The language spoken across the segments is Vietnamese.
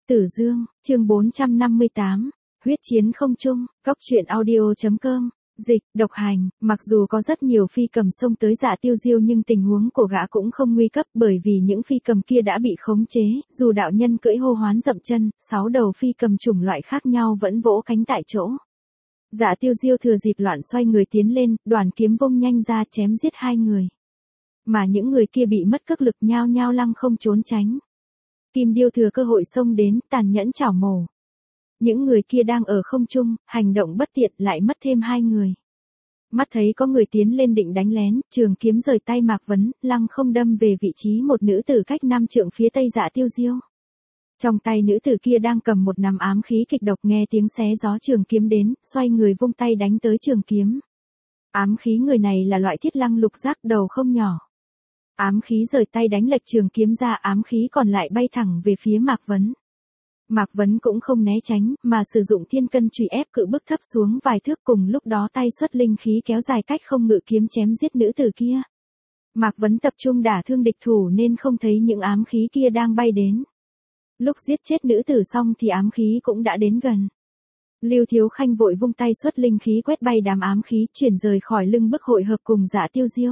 Tử Dương, chương 458, huyết chiến không trung, góc truyện audio.com, dịch, độc hành, mặc dù có rất nhiều phi cầm xông tới Dạ Tiêu Diêu nhưng tình huống của gã cũng không nguy cấp bởi vì những phi cầm kia đã bị khống chế, dù đạo nhân cưỡi hô hoán dậm chân, 6 đầu phi cầm chủng loại khác nhau vẫn vỗ cánh tại chỗ. Dạ Tiêu Diêu thừa dịp loạn xoay người tiến lên, đoàn kiếm vung nhanh ra chém giết 2 người. Mà những người kia bị mất cước lực nhao nhao lăng không trốn tránh. Kim Điêu thừa cơ hội xông đến, tàn nhẫn chảo mổ. Những người kia đang ở không trung, hành động bất tiện lại mất thêm 2 người. Mắt thấy có người tiến lên định đánh lén, trường kiếm rời tay Mạc Vấn, lăng không đâm về vị trí một nữ tử cách 5 trượng phía tây Dạ Tiêu Diêu. Trong tay nữ tử kia đang cầm một nắm ám khí kịch độc, nghe tiếng xé gió trường kiếm đến, xoay người vung tay đánh tới trường kiếm. Ám khí người này là loại thiết lăng lục giác, đầu không nhỏ. Ám khí rời tay đánh lệch trường kiếm ra, ám khí còn lại bay thẳng về phía Mạc Vấn. Mạc Vấn cũng không né tránh, mà sử dụng thiên cân chùy ép cự bức thấp xuống vài thước, cùng lúc đó tay xuất linh khí kéo dài cách không ngự kiếm chém giết nữ tử kia. Mạc Vấn tập trung đả thương địch thủ nên không thấy những ám khí kia đang bay đến. Lúc giết chết nữ tử xong thì ám khí cũng đã đến gần. Lưu Thiếu Khanh vội vung tay xuất linh khí quét bay đám ám khí, chuyển rời khỏi lưng bức hội hợp cùng Dạ Tiêu Diêu.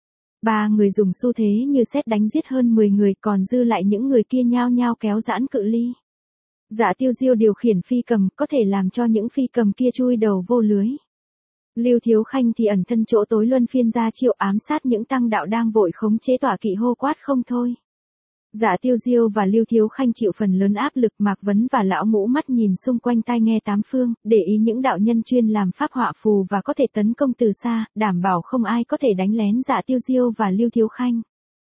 3 người dùng xu thế như sét đánh giết hơn 10 người, còn dư lại những người kia nhao nhao kéo giãn cự ly. Dạ Tiêu Diêu điều khiển phi cầm, có thể làm cho những phi cầm kia chui đầu vô lưới. Lưu Thiếu Khanh thì ẩn thân chỗ tối luân phiên ra chiêu ám sát những tăng đạo đang vội khống chế tọa kỵ hô quát không thôi. Dạ Tiêu Diêu và Lưu Thiếu Khanh chịu phần lớn áp lực, Mạc Vấn và lão ngũ mắt nhìn xung quanh tai nghe tám phương, để ý những đạo nhân chuyên làm pháp họa phù và có thể tấn công từ xa, đảm bảo không ai có thể đánh lén Dạ Tiêu Diêu và Lưu Thiếu Khanh.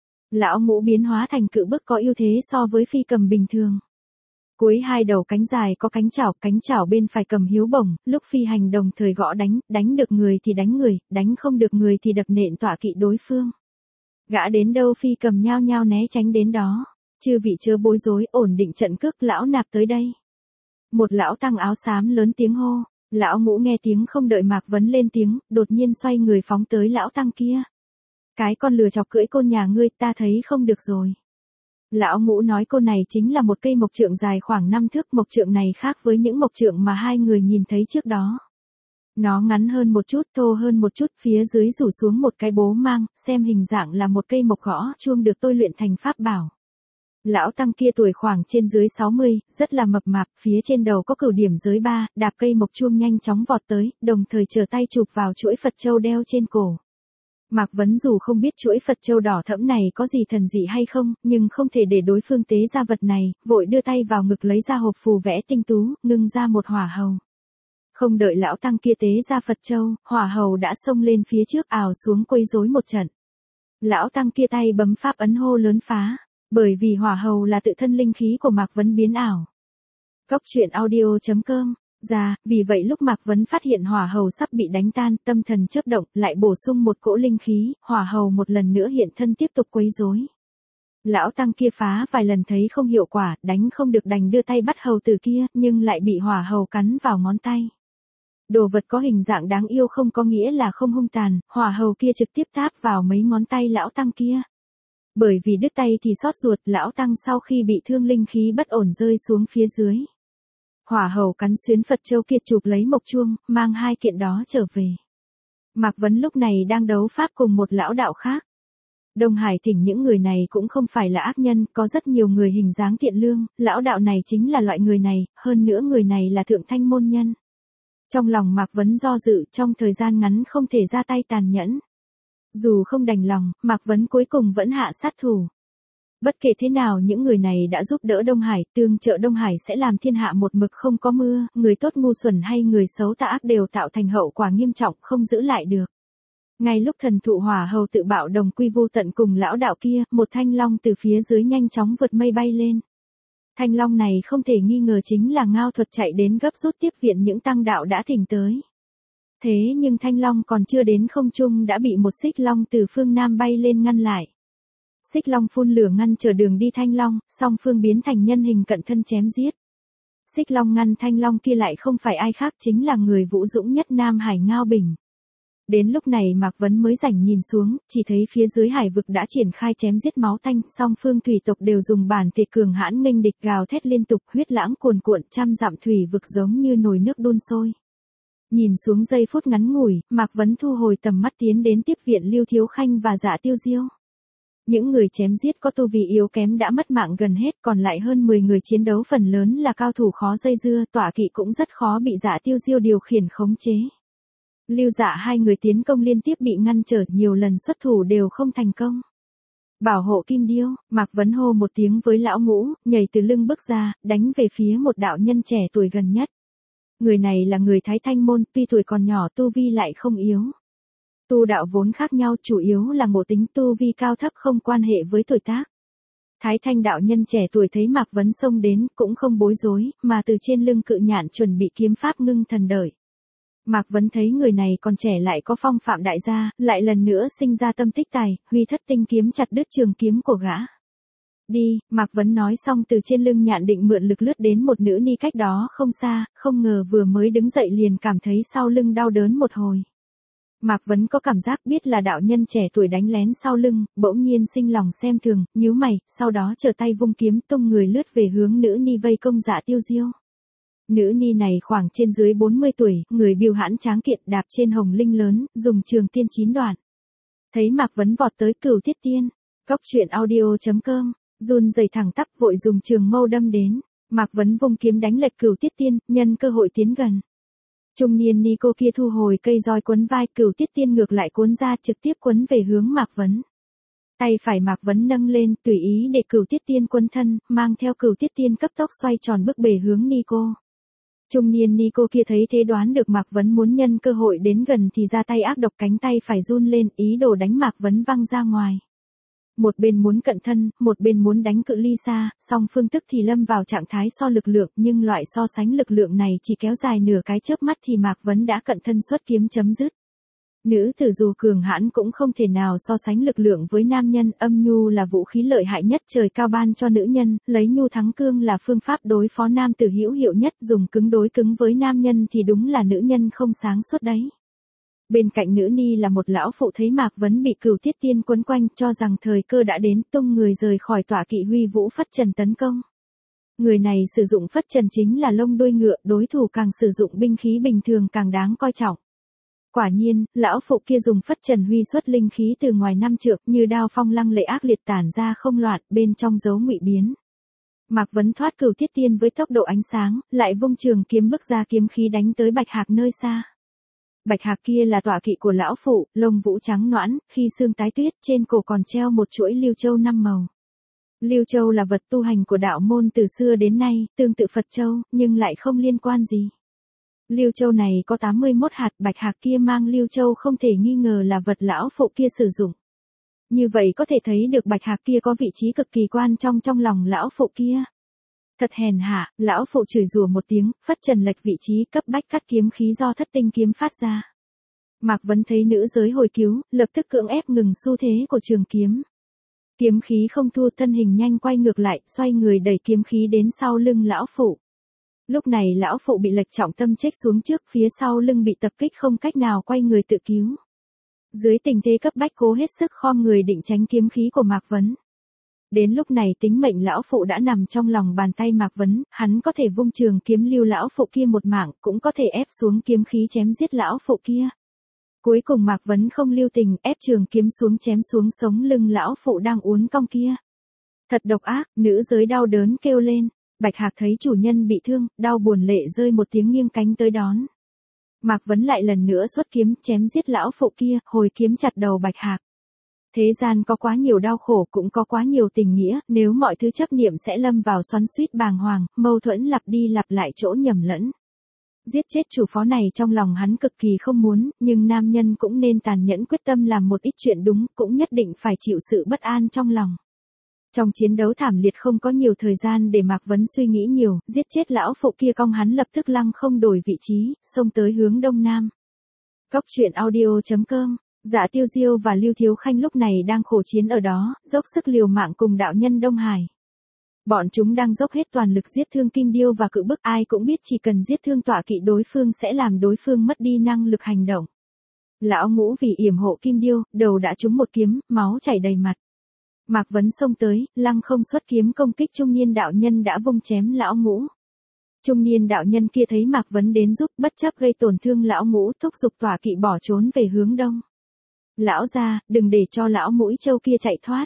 Lão ngũ biến hóa thành cự bức có ưu thế so với phi cầm bình thường. Cuối 2 đầu cánh dài có cánh chảo bên phải cầm hiếu bổng, lúc phi hành đồng thời gõ đánh được người thì đánh người, đánh không được người thì đập nện tọa kỵ đối phương. Gã đến đâu phi cầm nhao nhao né tránh đến đó. Chư vị chớ bối rối, ổn định trận cước, lão nạp tới đây. Một lão tăng áo xám lớn tiếng hô. Lão ngũ nghe tiếng không đợi Mạc Vấn lên tiếng, đột nhiên xoay người phóng tới lão tăng kia. Cái con lừa chọc cưỡi côn nhà ngươi, ta thấy không được rồi. Lão ngũ nói côn này chính là một cây mộc trượng dài khoảng 5 thước, mộc trượng này khác với những mộc trượng mà 2 người nhìn thấy trước đó. Nó ngắn hơn một chút, thô hơn một chút, phía dưới rủ xuống một cái bố mang, xem hình dạng là một cây mộc gõ chuông được tôi luyện thành pháp bảo. Lão tăng kia tuổi khoảng trên dưới 60, rất là mập mạp, phía trên đầu có cửu điểm giới 3, đạp cây mộc chuông nhanh chóng vọt tới, đồng thời trở tay chụp vào chuỗi Phật châu đeo trên cổ. Mạc Vấn dù không biết chuỗi Phật châu đỏ thẫm này có gì thần dị hay không, nhưng không thể để đối phương tế ra vật này, vội đưa tay vào ngực lấy ra hộp phù vẽ tinh tú, ngưng ra một hỏa hầu. Không đợi lão tăng kia tế ra Phật châu, hỏa hầu đã xông lên phía trước ào xuống quấy rối một trận. Lão tăng kia tay bấm pháp ấn hô lớn phá, bởi vì hỏa hầu là tự thân linh khí của Mạc Vấn biến ảo. Góc truyện audio.com, vì vậy lúc Mạc Vấn phát hiện hỏa hầu sắp bị đánh tan, tâm thần chớp động, lại bổ sung một cỗ linh khí, hỏa hầu một lần nữa hiện thân tiếp tục quấy rối. Lão tăng kia phá vài lần thấy không hiệu quả, đánh không được đành đưa tay bắt hầu tử kia, nhưng lại bị hỏa hầu cắn vào ngón tay. Đồ vật có hình dạng đáng yêu không có nghĩa là không hung tàn, hỏa hầu kia trực tiếp táp vào mấy ngón tay lão tăng kia. Bởi vì đứt tay thì xót ruột, lão tăng sau khi bị thương linh khí bất ổn rơi xuống phía dưới. Hỏa hầu cắn xuyến Phật châu kia chụp lấy mộc chuông, mang 2 kiện đó trở về. Mạc Vấn lúc này đang đấu pháp cùng một lão đạo khác. Đông Hải thỉnh những người này cũng không phải là ác nhân, có rất nhiều người hình dáng thiện lương, lão đạo này chính là loại người này, hơn nữa người này là thượng thanh môn nhân. Trong lòng Mạc Vấn do dự, trong thời gian ngắn không thể ra tay tàn nhẫn. Dù không đành lòng, Mạc Vấn cuối cùng vẫn hạ sát thủ. Bất kể thế nào những người này đã giúp đỡ Đông Hải, tương trợ Đông Hải sẽ làm thiên hạ một mực không có mưa, người tốt ngu xuẩn hay người xấu tà ác đều tạo thành hậu quả nghiêm trọng không giữ lại được. Ngay lúc thần thụ hỏa hầu tự bạo đồng quy vu tận cùng lão đạo kia, một thanh long từ phía dưới nhanh chóng vượt mây bay lên. Thanh long này không thể nghi ngờ chính là Ngao Thuật chạy đến gấp rút tiếp viện những tăng đạo đã thỉnh tới. Thế nhưng thanh long còn chưa đến không trung đã bị một xích long từ phương Nam bay lên ngăn lại. Xích long phun lửa ngăn trở đường đi thanh long, song phương biến thành nhân hình cận thân chém giết. Xích long ngăn thanh long kia lại không phải ai khác chính là người vũ dũng nhất Nam Hải Ngao Bình. Đến lúc này Mạc Vấn mới rảnh nhìn xuống, chỉ thấy phía dưới hải vực đã triển khai chém giết máu tanh, song phương thủy tộc đều dùng bản thể cường hãn nghênh địch gào thét liên tục, huyết lãng cuồn cuộn, trăm dặm thủy vực giống như nồi nước đun sôi. Nhìn xuống giây phút ngắn ngủi, Mạc Vấn thu hồi tầm mắt tiến đến tiếp viện Lưu Thiếu Khanh và Dạ Tiêu Diêu. Những người chém giết có tu vi yếu kém đã mất mạng gần hết, còn lại hơn 10 người chiến đấu phần lớn là cao thủ khó dây dưa, tọa kỵ cũng rất khó bị Dạ Tiêu Diêu điều khiển khống chế. Lưu Dạ hai người tiến công liên tiếp bị ngăn trở, nhiều lần xuất thủ đều không thành công. Bảo hộ Kim Điêu, Mạc Vấn hô một tiếng với lão ngũ, nhảy từ lưng bước ra, đánh về phía một đạo nhân trẻ tuổi gần nhất. Người này là người Thái Thanh môn, tuy tuổi còn nhỏ tu vi lại không yếu. Tu đạo vốn khác nhau, chủ yếu là ngộ tính, tu vi cao thấp không quan hệ với tuổi tác. Thái Thanh đạo nhân trẻ tuổi thấy Mạc Vấn xông đến, cũng không bối rối, mà từ trên lưng cự nhạn chuẩn bị kiếm pháp ngưng thần đợi. Mạc Vấn thấy người này còn trẻ lại có phong phạm đại gia, lại lần nữa sinh ra tâm tích tài, huy thất tinh kiếm chặt đứt trường kiếm của gã. Đi, Mạc Vấn nói xong từ trên lưng nhạn định mượn lực lướt đến một nữ ni cách đó không xa, không ngờ vừa mới đứng dậy liền cảm thấy sau lưng đau đớn một hồi. Mạc Vấn có cảm giác biết là đạo nhân trẻ tuổi đánh lén sau lưng, bỗng nhiên sinh lòng xem thường, nhíu mày, sau đó trở tay vung kiếm tung người lướt về hướng nữ ni vây công Dạ Tiêu Diêu. Nữ ni này khoảng trên dưới 40 tuổi, người biêu hãn tráng kiện đạp trên hồng linh lớn, dùng trường tiên 9 đoạn. Thấy Mạc Vấn vọt tới Cửu Tiết Tiên, Cóc Truyện Audio.com, run rẩy thẳng tắp vội dùng trường mâu đâm đến. Mạc Vấn vung kiếm đánh lệch Cửu Tiết Tiên, nhân cơ hội tiến gần. Trung niên ni cô kia thu hồi cây roi quấn vai, Cửu Tiết Tiên ngược lại cuốn ra trực tiếp quấn về hướng Mạc Vấn. Tay phải Mạc Vấn nâng lên, tùy ý để Cửu Tiết Tiên quấn thân, mang theo Cửu Tiết Tiên cấp tốc xoay tròn bước bề hướng ni cô. Trung niên ni cô kia thấy thế đoán được Mạc Vấn muốn nhân cơ hội đến gần thì ra tay ác độc, cánh tay phải run lên, ý đồ đánh Mạc Vấn văng ra ngoài. Một bên muốn cận thân, một bên muốn đánh cự ly xa, song phương tức thì lâm vào trạng thái so lực lượng, nhưng loại so sánh lực lượng này chỉ kéo dài nửa cái chớp mắt thì Mạc Vấn đã cận thân xuất kiếm chấm dứt. Nữ tử dù cường hãn cũng không thể nào so sánh lực lượng với nam nhân, âm nhu là vũ khí lợi hại nhất trời cao ban cho nữ nhân, lấy nhu thắng cương là phương pháp đối phó nam tử hữu hiệu nhất, dùng cứng đối cứng với nam nhân thì đúng là nữ nhân không sáng suốt đấy. Bên cạnh nữ ni là một lão phụ thấy Mạc Vấn bị Cửu Tiết Tiên quấn quanh, cho rằng thời cơ đã đến, tung người rời khỏi tọa kỵ huy vũ phất trần tấn công. Người này sử dụng phất trần chính là lông đuôi ngựa, đối thủ càng sử dụng binh khí bình thường càng đáng coi trọng. Quả nhiên, lão phụ kia dùng phất trần huy xuất linh khí từ ngoài năm trượng, như đao phong lăng lệ ác liệt tản ra không loạt, bên trong dấu ngụy biến. Mạc Vấn thoát Cửu Tiết Tiên với tốc độ ánh sáng, lại vung trường kiếm bước ra, kiếm khí đánh tới Bạch Hạc nơi xa. Bạch Hạc kia là tọa kỵ của lão phụ, lông vũ trắng nõn, khi xương tái tuyết, trên cổ còn treo một chuỗi lưu châu 5 màu. Lưu châu là vật tu hành của đạo môn từ xưa đến nay, tương tự Phật châu, nhưng lại không liên quan gì. Lưu châu này có 81 hạt, Bạch Hạc kia mang lưu châu không thể nghi ngờ là vật lão phụ kia sử dụng. Như vậy có thể thấy được Bạch Hạc kia có vị trí cực kỳ quan trọng trong lòng lão phụ kia. Thật hèn hạ, lão phụ chửi rủa một tiếng, phất trần lệch vị trí, cấp bách cắt kiếm khí do thất tinh kiếm phát ra. Mạc Vấn thấy nữ giới hồi cứu, lập tức cưỡng ép ngừng xu thế của trường kiếm. Kiếm khí không thua, thân hình nhanh quay ngược lại, xoay người đẩy kiếm khí đến sau lưng lão phụ. Lúc này lão phụ bị lệch trọng tâm chết xuống trước, phía sau lưng bị tập kích không cách nào quay người tự cứu. Dưới tình thế cấp bách cố hết sức khom người định tránh kiếm khí của Mạc Vấn. Đến lúc này tính mệnh lão phụ đã nằm trong lòng bàn tay Mạc Vấn, hắn có thể vung trường kiếm lưu lão phụ kia một mạng, cũng có thể ép xuống kiếm khí chém giết lão phụ kia. Cuối cùng Mạc Vấn không lưu tình, ép trường kiếm xuống chém xuống sống lưng lão phụ đang uốn cong kia. Thật độc ác, nữ giới đau đớn kêu lên. Bạch Hạc thấy chủ nhân bị thương, đau buồn lệ rơi một tiếng nghiêng cánh tới đón. Mạc Vấn lại lần nữa xuất kiếm chém giết lão phụ kia, hồi kiếm chặt đầu Bạch Hạc. Thế gian có quá nhiều đau khổ, cũng có quá nhiều tình nghĩa, nếu mọi thứ chấp niệm sẽ lâm vào xoắn xuýt bàng hoàng, mâu thuẫn lặp đi lặp lại chỗ nhầm lẫn. Giết chết chủ phó này trong lòng hắn cực kỳ không muốn, nhưng nam nhân cũng nên tàn nhẫn quyết tâm làm một ít chuyện đúng, cũng nhất định phải chịu sự bất an trong lòng. Trong chiến đấu thảm liệt không có nhiều thời gian để Mạc Vấn suy nghĩ nhiều, giết chết lão phụ kia cong hắn lập tức lăng không đổi vị trí, xông tới hướng đông nam. Cóc Truyện Audio.com, Dạ Tiêu Diêu và Lưu Thiếu Khanh lúc này đang khổ chiến ở đó, dốc sức liều mạng cùng đạo nhân Đông Hải. Bọn chúng đang dốc hết toàn lực giết thương Kim Điêu và cự bức, ai cũng biết chỉ cần giết thương tọa kỵ đối phương sẽ làm đối phương mất đi năng lực hành động. Lão Ngũ vì yểm hộ Kim Điêu, đầu đã trúng một kiếm, máu chảy đầy mặt. Mạc Vấn xông tới, lăng không xuất kiếm công kích trung niên đạo nhân đã vung chém Lão Ngũ. Trung niên đạo nhân kia thấy Mạc Vấn đến giúp, bất chấp gây tổn thương Lão Ngũ, thúc giục tọa kỵ bỏ trốn về hướng đông. Lão gia, đừng để cho lão mũi trâu kia chạy thoát.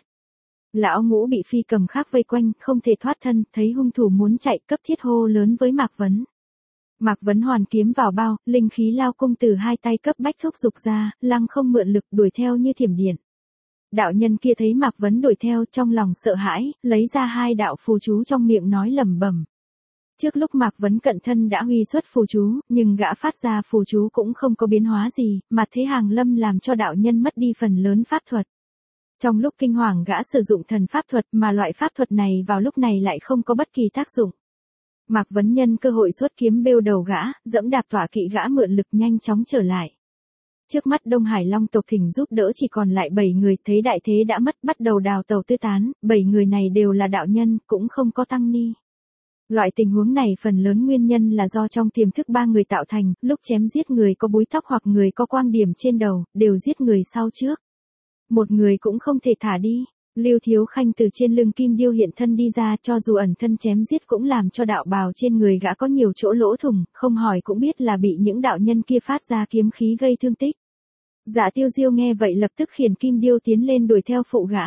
Lão Ngũ bị phi cầm khác vây quanh, không thể thoát thân, thấy hung thủ muốn chạy, cấp thiết hô lớn với Mạc Vấn. Mạc Vấn hoàn kiếm vào bao, linh khí lao cung từ hai tay cấp bách thúc giục ra, lăng không mượn lực đuổi theo như thiểm điện. Đạo nhân kia thấy Mạc Vấn đuổi theo, trong lòng sợ hãi, lấy ra hai đạo phù chú trong miệng nói lẩm bẩm. Trước lúc Mạc Vấn cận thân đã huy xuất phù chú, nhưng gã phát ra phù chú cũng không có biến hóa gì, mà thế hàng lâm làm cho đạo nhân mất đi phần lớn pháp thuật. Trong lúc kinh hoàng gã sử dụng thần pháp thuật mà loại pháp thuật này vào lúc này lại không có bất kỳ tác dụng. Mạc Vấn nhân cơ hội xuất kiếm bêu đầu gã, dẫm đạp tọa kỵ gã mượn lực nhanh chóng trở lại. Trước mắt Đông Hải Long tộc thỉnh giúp đỡ chỉ còn lại 7 người, thấy đại thế đã mất bắt đầu đào tàu tư tán, 7 người này đều là đạo nhân, cũng không có tăng ni. Loại tình huống này phần lớn nguyên nhân là do trong tiềm thức ba người tạo thành, lúc chém giết người có búi tóc hoặc người có quang điểm trên đầu, đều giết người sau trước. Một người cũng không thể thả đi. Lưu Thiếu Khanh từ trên lưng Kim Điêu hiện thân đi ra, cho dù ẩn thân chém giết cũng làm cho đạo bào trên người gã có nhiều chỗ lỗ thủng, không hỏi cũng biết là bị những đạo nhân kia phát ra kiếm khí gây thương tích. Dạ Tiêu Diêu nghe vậy lập tức khiển Kim Điêu tiến lên đuổi theo phụ gã.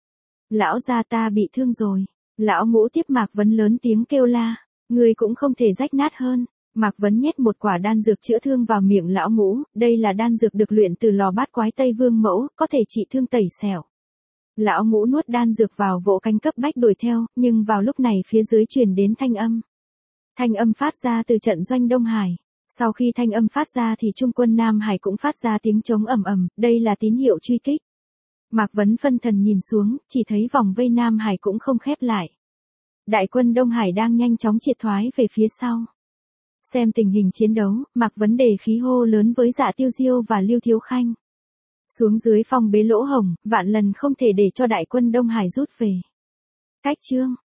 Lão gia ta bị thương rồi. Lão Ngũ tiếp Mạc Vấn lớn tiếng kêu la, người cũng không thể rách nát hơn. Mạc Vấn nhét một quả đan dược chữa thương vào miệng Lão Ngũ, đây là đan dược được luyện từ lò bát quái Tây Vương mẫu, có thể trị thương tẩy xẻo. Lão Ngũ nuốt đan dược vào vỗ cánh cấp bách đuổi theo, nhưng vào lúc này phía dưới truyền đến thanh âm. Thanh âm phát ra từ trận doanh Đông Hải. Sau khi thanh âm phát ra thì trung quân Nam Hải cũng phát ra tiếng trống ầm ầm, đây là tín hiệu truy kích. Mạc Vấn phân thần nhìn xuống, chỉ thấy vòng vây Nam Hải cũng không khép lại. Đại quân Đông Hải đang nhanh chóng triệt thoái về phía sau. Xem tình hình chiến đấu, Mạc Vấn đề khí hô lớn với Dạ Tiêu Diêu và Lưu Thiếu Khanh. Xuống dưới phong bế lỗ hổng, vạn lần không thể để cho đại quân Đông Hải rút về. Cách chương